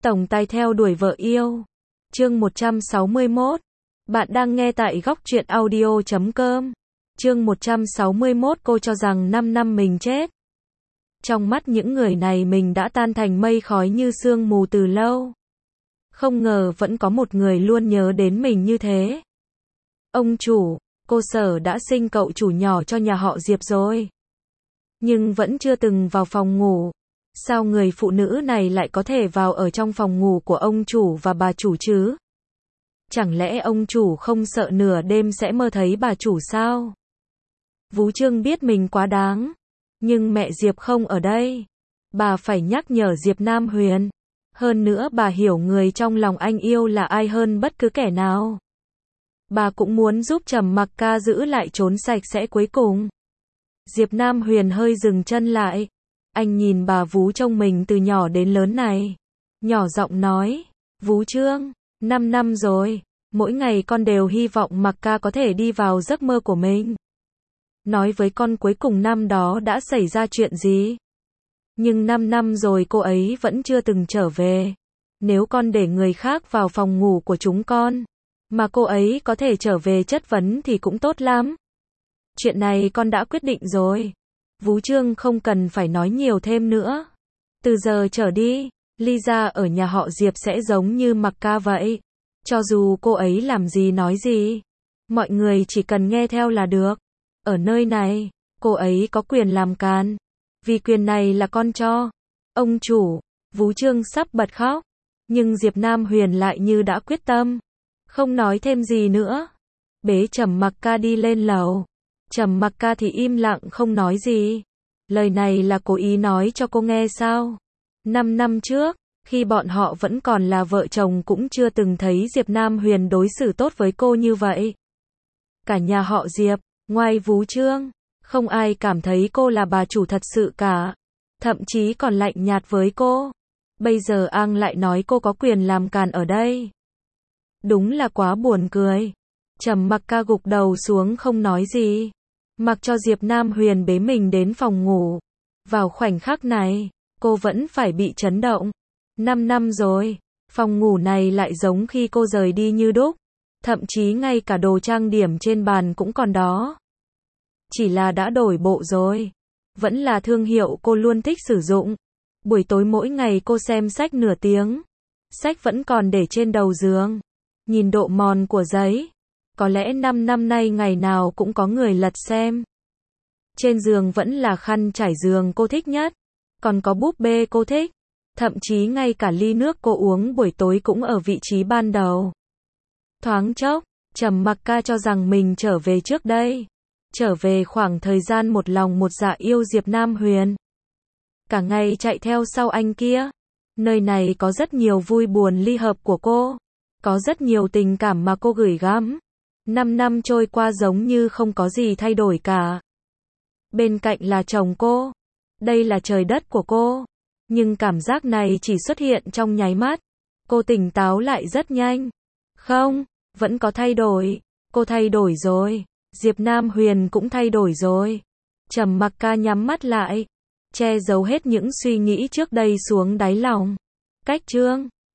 Tổng tài theo đuổi vợ yêu. Chương 161. Bạn đang nghe tại góc truyện audio.com. Chương 161. Cô cho rằng 5 năm mình chết. Trong mắt những người này mình đã tan thành mây khói như sương mù từ lâu. Không ngờ vẫn có một người luôn nhớ đến mình như thế. Ông chủ, cô Sở đã sinh cậu chủ nhỏ cho nhà họ Diệp rồi. Nhưng vẫn chưa từng vào phòng ngủ. Sao người phụ nữ này lại có thể vào ở trong phòng ngủ của ông chủ và bà chủ chứ? Chẳng lẽ ông chủ không sợ nửa đêm sẽ mơ thấy bà chủ sao? Vú Trương biết mình quá đáng. Nhưng mẹ Diệp không ở đây. Bà phải nhắc nhở Diệp Nam Huyền. Hơn nữa bà hiểu người trong lòng anh yêu là ai hơn bất cứ kẻ nào. Bà cũng muốn giúp Trầm Mặc Ca giữ lại chốn sạch sẽ cuối cùng. Diệp Nam Huyền hơi dừng chân lại. Anh nhìn bà vú trông mình từ nhỏ đến lớn này. Nhỏ giọng nói, Vú Trương, 5 năm rồi, mỗi ngày con đều hy vọng Mặc Ca có thể đi vào giấc mơ của mình. Nói với con cuối cùng năm đó đã xảy ra chuyện gì? Nhưng 5 năm rồi cô ấy vẫn chưa từng trở về. Nếu con để người khác vào phòng ngủ của chúng con, mà cô ấy có thể trở về chất vấn thì cũng tốt lắm. Chuyện này con đã quyết định rồi. Vú Trương không cần phải nói nhiều thêm nữa. Từ giờ trở đi, Lisa ở nhà họ Diệp sẽ giống như Mặc Ca vậy. Cho dù cô ấy làm gì nói gì, mọi người chỉ cần nghe theo là được. Ở nơi này, cô ấy có quyền làm càn. Vì quyền này là con cho. Ông chủ, Vú Trương sắp bật khóc. Nhưng Diệp Nam Huyền lại như đã quyết tâm. Không nói thêm gì nữa. Bế Trầm Mặc Ca đi lên lầu. Trầm Mặc Ca thì im lặng không nói gì. Lời này là cố ý nói cho cô nghe sao? 5 năm trước, khi bọn họ vẫn còn là vợ chồng cũng chưa từng thấy Diệp Nam Huyền đối xử tốt với cô như vậy. Cả nhà họ Diệp, ngoài Vú Trương, không ai cảm thấy cô là bà chủ thật sự cả. Thậm chí còn lạnh nhạt với cô. Bây giờ Ang lại nói cô có quyền làm càn ở đây. Đúng là quá buồn cười. Trầm Mặc Ca gục đầu xuống không nói gì. Mặc cho Diệp Nam Huyền bế mình đến phòng ngủ. Vào khoảnh khắc này, cô vẫn phải bị chấn động. 5 năm rồi, phòng ngủ này lại giống khi cô rời đi như đúc. Thậm chí ngay cả đồ trang điểm trên bàn cũng còn đó. Chỉ là đã đổi bộ rồi. Vẫn là thương hiệu cô luôn thích sử dụng. Buổi tối mỗi ngày cô xem sách nửa tiếng. Sách vẫn còn để trên đầu giường. Nhìn độ mòn của giấy. Có lẽ 5 năm nay ngày nào cũng có người lật xem. Trên giường vẫn là khăn trải giường cô thích nhất. Còn có búp bê cô thích. Thậm chí ngay cả ly nước cô uống buổi tối cũng ở vị trí ban đầu. Thoáng chốc, Trầm Mặc Ca cho rằng mình trở về trước đây. Trở về khoảng thời gian một lòng một dạ yêu Diệp Nam Huyền. Cả ngày chạy theo sau anh kia. Nơi này có rất nhiều vui buồn ly hợp của cô. Có rất nhiều tình cảm mà cô gửi gắm. 5 năm trôi qua giống như không có gì thay đổi cả. Bên cạnh là chồng cô. Đây là trời đất của cô. Nhưng cảm giác này chỉ xuất hiện trong nháy mắt. Cô tỉnh táo lại rất nhanh. Không, vẫn có thay đổi. Cô thay đổi rồi. Diệp Nam Huyền cũng thay đổi rồi. Trầm Mặc Ca nhắm mắt lại. Che giấu hết những suy nghĩ trước đây xuống đáy lòng. Cách chương